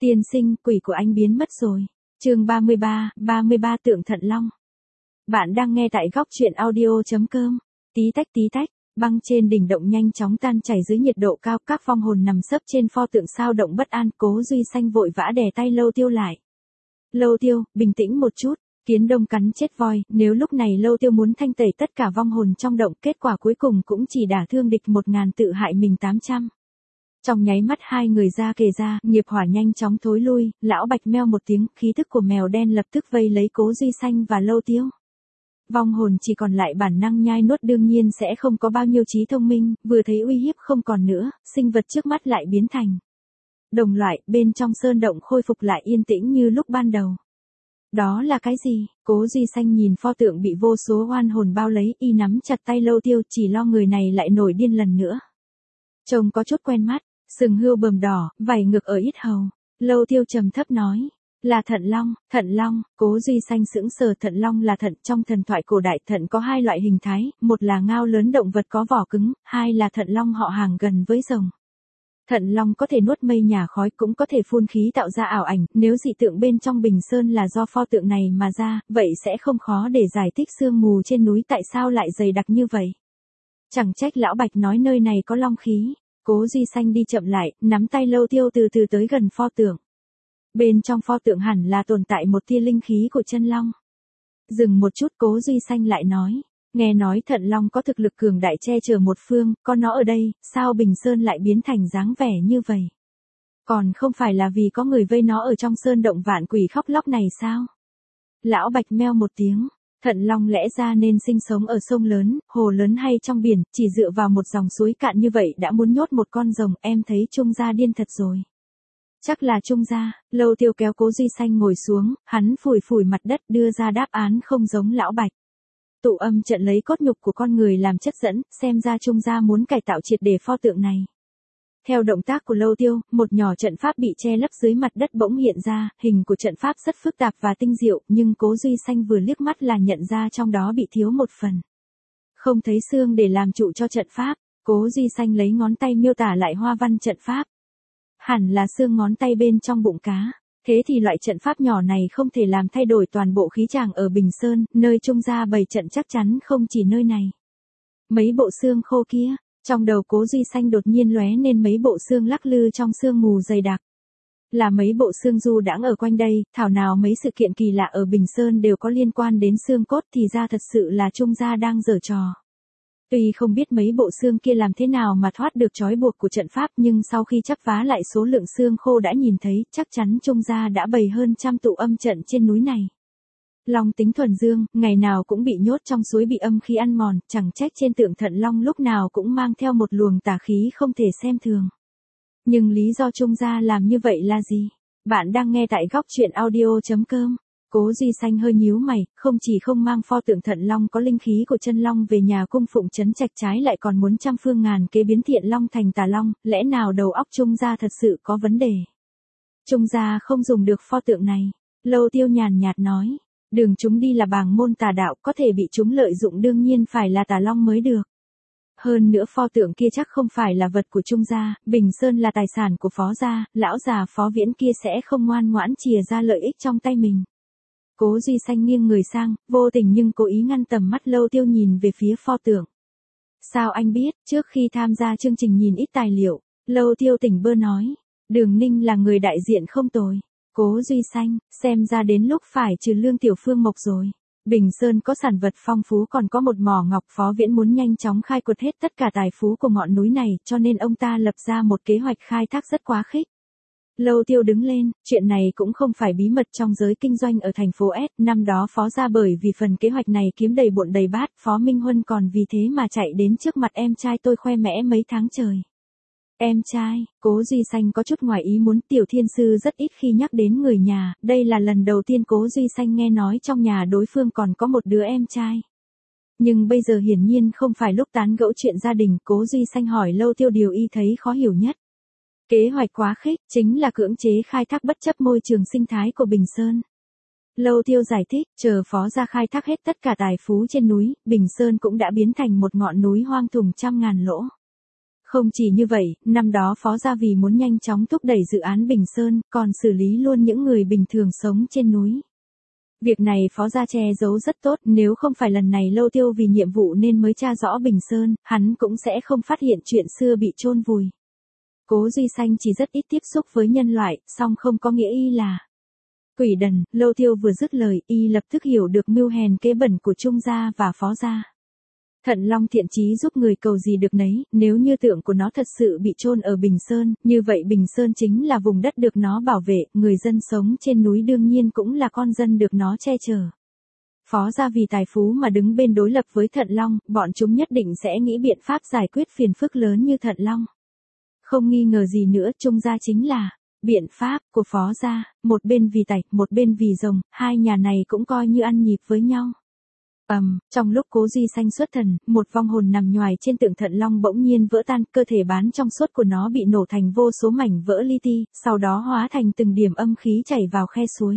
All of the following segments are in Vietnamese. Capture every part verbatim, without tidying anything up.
Tiên sinh, quỷ của anh biến mất rồi. Chương ba mươi ba, ba mươi ba tượng Thận Long. Bạn đang nghe tại góc truyện audio chấm com. Tí tách tí tách, băng trên đỉnh động nhanh chóng tan chảy dưới nhiệt độ cao, các vong hồn nằm sấp trên pho tượng sao động bất an, Cố Duy Xanh vội vã đè tay Lâu Tiêu lại. Lâu Tiêu, bình tĩnh một chút, kiến đông cắn chết voi, nếu lúc này Lâu Tiêu muốn thanh tẩy tất cả vong hồn trong động, kết quả cuối cùng cũng chỉ đả thương địch một ngàn tự hại mình tám trăm. Trong nháy mắt hai người ra kề ra, nghiệp hỏa nhanh chóng thối lui, lão Bạch meo một tiếng, khí thức của mèo đen lập tức vây lấy Cố Duy Xanh và Lâu Tiêu. Vong hồn chỉ còn lại bản năng nhai nuốt, đương nhiên sẽ không có bao nhiêu trí thông minh, vừa thấy uy hiếp không còn nữa, sinh vật trước mắt lại biến thành đồng loại, bên trong sơn động khôi phục lại yên tĩnh như lúc ban đầu. Đó là cái gì? Cố Duy Xanh nhìn pho tượng bị vô số oan hồn bao lấy, y nắm chặt tay Lâu Tiêu, chỉ lo người này lại nổi điên lần nữa. Trông có chút quen mắt, sừng hươu bờm đỏ, vảy ngược ở yết hầu. Lâu Tiêu trầm thấp nói, là Thận Long. Thận Long. Cố Duy Xanh sững sờ. Thận Long là thận, trong thần thoại cổ đại thận có hai loại hình thái, một là ngao lớn động vật có vỏ cứng, hai là thận long họ hàng gần với rồng. Thận long có thể nuốt mây nhà khói, cũng có thể phun khí tạo ra ảo ảnh, nếu dị tượng bên trong Bình Sơn là do pho tượng này mà ra, vậy sẽ không khó để giải thích sương mù trên núi tại sao lại dày đặc như vậy. Chẳng trách lão Bạch nói nơi này có long khí. Cố Duy Xanh đi chậm lại, nắm tay Lâu Tiêu từ từ tới gần pho tượng. Bên trong pho tượng hẳn là tồn tại một tia linh khí của chân long. Dừng một chút, Cố Duy Xanh lại nói, nghe nói Thận Long có thực lực cường đại che chở một phương, có nó ở đây, sao Bình Sơn lại biến thành dáng vẻ như vậy? Còn không phải là vì có người vây nó ở trong sơn động vạn quỷ khóc lóc này sao? Lão Bạch meo một tiếng. Thận Long lẽ ra nên sinh sống ở sông lớn, hồ lớn hay trong biển, chỉ dựa vào một dòng suối cạn như vậy đã muốn nhốt một con rồng, em thấy Trung gia điên thật rồi. Chắc là Trung gia. Lâu Tiêu kéo Cố Duy Xanh ngồi xuống, hắn phủi phủi mặt đất đưa ra đáp án không giống lão Bạch. Tụ âm trận lấy cốt nhục của con người làm chất dẫn, xem ra Trung gia muốn cải tạo triệt để pho tượng này. Theo động tác của Lâu Tiêu, một nhỏ trận pháp bị che lấp dưới mặt đất bỗng hiện ra, hình của trận pháp rất phức tạp và tinh diệu, nhưng Cố Duy Xanh vừa liếc mắt là nhận ra trong đó bị thiếu một phần. Không thấy xương để làm trụ cho trận pháp, Cố Duy Xanh lấy ngón tay miêu tả lại hoa văn trận pháp. Hẳn là xương ngón tay bên trong bụng cá, thế thì loại trận pháp nhỏ này không thể làm thay đổi toàn bộ khí tràng ở Bình Sơn, nơi Trung gia bày trận chắc chắn không chỉ nơi này. Mấy bộ xương khô kia. Trong đầu Cố Duy Xanh đột nhiên lóe nên mấy bộ xương lắc lư trong sương mù dày đặc. Là mấy bộ xương du đãng ở quanh đây, thảo nào mấy sự kiện kỳ lạ ở Bình Sơn đều có liên quan đến xương cốt, thì ra thật sự là Trung gia đang giở trò. Tuy không biết mấy bộ xương kia làm thế nào mà thoát được trói buộc của trận pháp, nhưng sau khi chắp vá lại số lượng xương khô đã nhìn thấy, chắc chắn Trung gia đã bày hơn trăm tụ âm trận trên núi này. Long tính thuần dương, ngày nào cũng bị nhốt trong suối bị âm khí ăn mòn, chẳng trách trên tượng Thận Long lúc nào cũng mang theo một luồng tà khí không thể xem thường. Nhưng lý do Trung gia làm như vậy là gì? Bạn đang nghe tại góc truyện audio chấm com. Cố Duy Xanh hơi nhíu mày, không chỉ không mang pho tượng Thận Long có linh khí của chân long về nhà cung phụng trấn trạch, trái lại còn muốn trăm phương ngàn kế biến Thiện Long thành Tà Long, lẽ nào đầu óc Trung gia thật sự có vấn đề? Trung gia không dùng được pho tượng này. Lâu Tiêu nhàn nhạt nói. Đường chúng đi là bàng môn tà đạo, có thể bị chúng lợi dụng đương nhiên phải là Tà Long mới được. Hơn nữa pho tượng kia chắc không phải là vật của Trung gia, Bình Sơn là tài sản của Phó gia, lão già Phó Viễn kia sẽ không ngoan ngoãn chìa ra lợi ích trong tay mình. Cố Duy Xanh nghiêng người sang, vô tình nhưng cố ý ngăn tầm mắt Lâu Tiêu nhìn về phía pho tượng. Sao anh biết? Trước khi tham gia chương trình nhìn ít tài liệu, Lâu Tiêu tỉnh bơ nói, Đường Ninh là người đại diện không tồi. Cố Duy Xanh, xem ra đến lúc phải trừ Lương Tiểu Phương Mộc rồi. Bình Sơn có sản vật phong phú, còn có một mỏ ngọc, Phó Viễn muốn nhanh chóng khai quật hết tất cả tài phú của ngọn núi này, cho nên ông ta lập ra một kế hoạch khai thác rất quá khích. Lâu Tiêu đứng lên, chuyện này cũng không phải bí mật trong giới kinh doanh ở thành phố S, năm đó Phó gia bởi vì phần kế hoạch này kiếm đầy bộn đầy bát, Phó Minh Huân còn vì thế mà chạy đến trước mặt em trai tôi khoe mẽ mấy tháng trời. Em trai? Cố Duy Xanh có chút ngoài ý muốn, Tiểu Thiên Sư rất ít khi nhắc đến người nhà, đây là lần đầu tiên Cố Duy Xanh nghe nói trong nhà đối phương còn có một đứa em trai. Nhưng bây giờ hiển nhiên không phải lúc tán gẫu chuyện gia đình, Cố Duy Xanh hỏi Lâu Tiêu điều y thấy khó hiểu nhất. Kế hoạch quá khích, chính là cưỡng chế khai thác bất chấp môi trường sinh thái của Bình Sơn. Lâu Tiêu giải thích, chờ Phó gia khai thác hết tất cả tài phú trên núi, Bình Sơn cũng đã biến thành một ngọn núi hoang thùng trăm ngàn lỗ. Không chỉ như vậy, năm đó Phó Gia vì muốn nhanh chóng thúc đẩy dự án Bình Sơn, còn xử lý luôn những người bình thường sống trên núi. Việc này Phó Gia che giấu rất tốt, nếu không phải lần này Lâu Tiêu vì nhiệm vụ nên mới tra rõ Bình Sơn, hắn cũng sẽ không phát hiện chuyện xưa bị chôn vùi. Cố Duy Xanh chỉ rất ít tiếp xúc với nhân loại, song không có nghĩa y là quỷ đần. Lâu Tiêu vừa dứt lời, y lập tức hiểu được mưu hèn kế bẩn của Trung Gia và Phó Gia. Thận Long thiện chí giúp người cầu gì được nấy, nếu như tượng của nó thật sự bị chôn ở Bình Sơn, như vậy Bình Sơn chính là vùng đất được nó bảo vệ, người dân sống trên núi đương nhiên cũng là con dân được nó che chở. Phó Gia vì tài phú mà đứng bên đối lập với Thận Long, bọn chúng nhất định sẽ nghĩ biện pháp giải quyết phiền phức lớn như Thận Long. Không nghi ngờ gì nữa, Trung Gia chính là biện pháp của Phó Gia, một bên vì tài, một bên vì rồng, hai nhà này cũng coi như ăn nhịp với nhau. Ầm, um, trong lúc Cố Duy Xanh xuất thần, một vong hồn nằm nhoài trên tượng Thận Long bỗng nhiên vỡ tan, cơ thể bán trong suốt của nó bị nổ thành vô số mảnh vỡ li ti, sau đó hóa thành từng điểm âm khí chảy vào khe suối.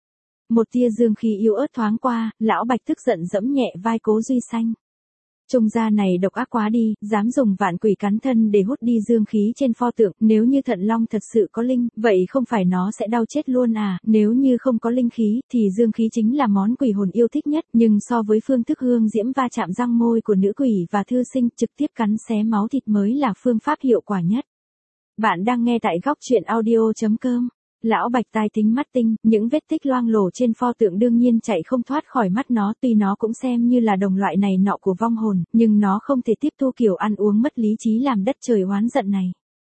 Một tia dương khí yếu ớt thoáng qua, lão Bạch tức giận giẫm nhẹ vai Cố Duy Xanh. Trung gia này độc ác quá đi, dám dùng vạn quỷ cắn thân để hút đi dương khí trên pho tượng, nếu như Thận Long thật sự có linh, vậy không phải nó sẽ đau chết luôn à, nếu như không có linh khí, thì dương khí chính là món quỷ hồn yêu thích nhất, nhưng so với phương thức hương diễm va chạm răng môi của nữ quỷ và thư sinh, trực tiếp cắn xé máu thịt mới là phương pháp hiệu quả nhất. Bạn đang nghe tại góc truyện audio chấm com. Lão Bạch tai tính mắt tinh, những vết tích loang lổ trên pho tượng đương nhiên chạy không thoát khỏi mắt nó, tuy nó cũng xem như là đồng loại này nọ của vong hồn, nhưng nó không thể tiếp thu kiểu ăn uống mất lý trí làm đất trời oán giận này.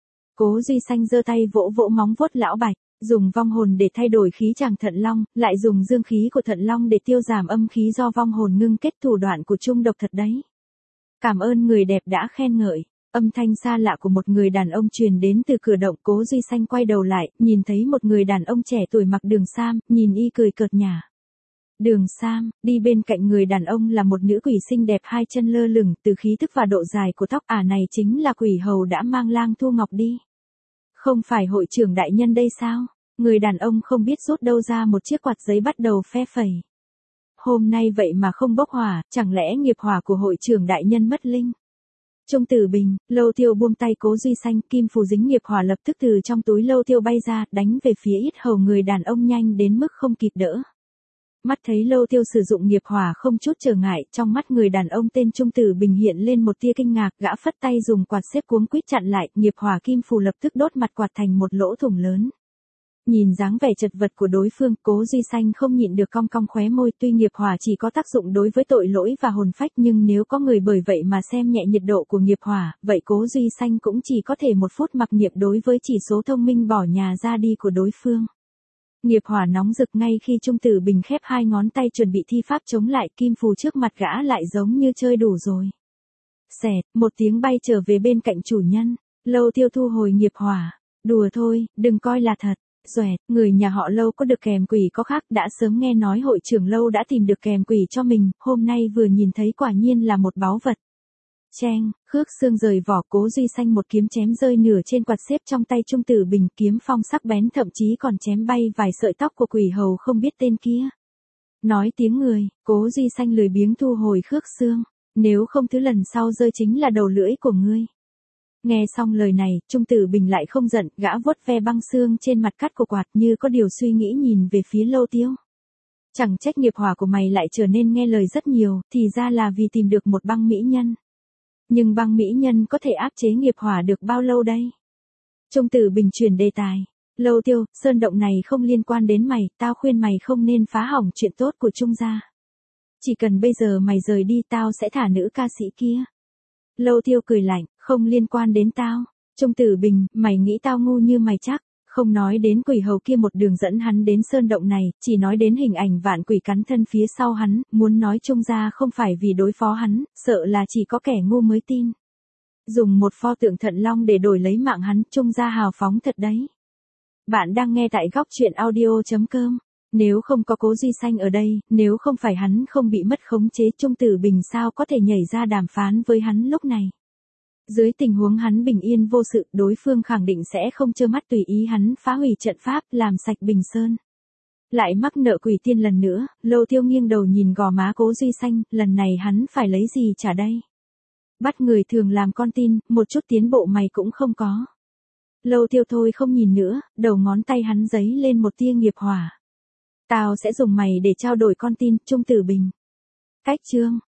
Cố Duy Xanh giơ tay vỗ vỗ móng vuốt lão Bạch, dùng vong hồn để thay đổi khí chàng Thận Long, lại dùng dương khí của Thận Long để tiêu giảm âm khí do vong hồn ngưng kết, thủ đoạn của Trung độc thật đấy. Cảm ơn người đẹp đã khen ngợi. Âm thanh xa lạ của một người đàn ông truyền đến từ cửa động. Cố Duy Xanh quay đầu lại, nhìn thấy một người đàn ông trẻ tuổi mặc đường sam, nhìn y cười cợt nhả. Đường sam, đi bên cạnh người đàn ông là một nữ quỷ xinh đẹp hai chân lơ lửng, từ khí thức và độ dài của tóc ả này chính là quỷ hầu đã mang Lang Thu Ngọc đi. Không phải hội trưởng đại nhân đây sao? Người đàn ông không biết rút đâu ra một chiếc quạt giấy bắt đầu phe phẩy. Hôm nay vậy mà không bốc hỏa, chẳng lẽ nghiệp hỏa của hội trưởng đại nhân mất linh? Trung Tử Bình, Lâu Tiêu buông tay Cố Duy Xanh, kim phù dính nghiệp hỏa lập tức từ trong túi Lâu Tiêu bay ra, đánh về phía yết hầu người đàn ông nhanh đến mức không kịp đỡ. Mắt thấy Lâu Tiêu sử dụng nghiệp hỏa không chút trở ngại, trong mắt người đàn ông tên Trung Tử Bình hiện lên một tia kinh ngạc, gã phất tay dùng quạt xếp cuống quýt chặn lại, nghiệp hỏa kim phù lập tức đốt mặt quạt thành một lỗ thủng lớn. Nhìn dáng vẻ chật vật của đối phương, Cố Duy Xanh không nhịn được cong cong khóe môi, tuy nghiệp hỏa chỉ có tác dụng đối với tội lỗi và hồn phách, nhưng nếu có người bởi vậy mà xem nhẹ nhiệt độ của nghiệp hỏa, vậy Cố Duy Xanh cũng chỉ có thể một phút mặc niệm đối với chỉ số thông minh bỏ nhà ra đi của đối phương. Nghiệp hỏa nóng rực, ngay khi Trung Tử Bình khép hai ngón tay chuẩn bị thi pháp chống lại, kim phù trước mặt gã lại giống như chơi đủ rồi. Xẹt, một tiếng bay trở về bên cạnh chủ nhân. Lâu Tiêu thu hồi nghiệp hỏa. Đùa thôi, đừng coi là thật. Xoẹt, người nhà họ Lâu có được kèm quỷ có khác, đã sớm nghe nói hội trưởng Lâu đã tìm được kèm quỷ cho mình, hôm nay vừa nhìn thấy quả nhiên là một báu vật. Cheng, khước xương rời vỏ, Cố Duy Xanh một kiếm chém rơi nửa trên quạt xếp trong tay Trung Tử Bình, kiếm phong sắc bén thậm chí còn chém bay vài sợi tóc của quỷ hầu không biết tên kia. Nói tiếng người, Cố Duy Xanh lười biếng thu hồi khước xương, nếu không thứ lần sau rơi chính là đầu lưỡi của ngươi. Nghe xong lời này, Trung Tử Bình lại không giận, gã vuốt ve băng xương trên mặt cắt của quạt như có điều suy nghĩ nhìn về phía Lâu Tiêu. Chẳng trách nghiệp hỏa của mày lại trở nên nghe lời rất nhiều, thì ra là vì tìm được một băng mỹ nhân. Nhưng băng mỹ nhân có thể áp chế nghiệp hỏa được bao lâu đây? Trung Tử Bình chuyển đề tài. Lâu Tiêu, sơn động này không liên quan đến mày, tao khuyên mày không nên phá hỏng chuyện tốt của Trung gia. Chỉ cần bây giờ mày rời đi tao sẽ thả nữ ca sĩ kia. Lâu Tiêu cười lạnh, không liên quan đến tao. Trung Tử Bình, mày nghĩ tao ngu như mày chắc? Không nói đến quỷ hầu kia một đường dẫn hắn đến sơn động này, chỉ nói đến hình ảnh vạn quỷ cắn thân phía sau hắn, muốn nói Trung gia không phải vì đối phó hắn, sợ là chỉ có kẻ ngu mới tin. Dùng một pho tượng Thận Long để đổi lấy mạng hắn, Trung gia hào phóng thật đấy. Bạn đang nghe tại góc truyện audio chấm com. Nếu không có Cố Duy Xanh ở đây, nếu không phải hắn không bị mất khống chế, Trung Tử Bình sao có thể nhảy ra đàm phán với hắn lúc này. Dưới tình huống hắn bình yên vô sự, đối phương khẳng định sẽ không trơ mắt tùy ý hắn phá hủy trận pháp, làm sạch Bình Sơn. Lại mắc nợ quỷ tiên lần nữa, Lâu Tiêu nghiêng đầu nhìn gò má Cố Duy Xanh, lần này hắn phải lấy gì trả đây? Bắt người thường làm con tin, một chút tiến bộ mày cũng không có. Lâu Tiêu thôi không nhìn nữa, đầu ngón tay hắn giấy lên một tia nghiệp hỏa. Tao sẽ dùng mày để trao đổi con tin, Trung Tử Bình. Cách chương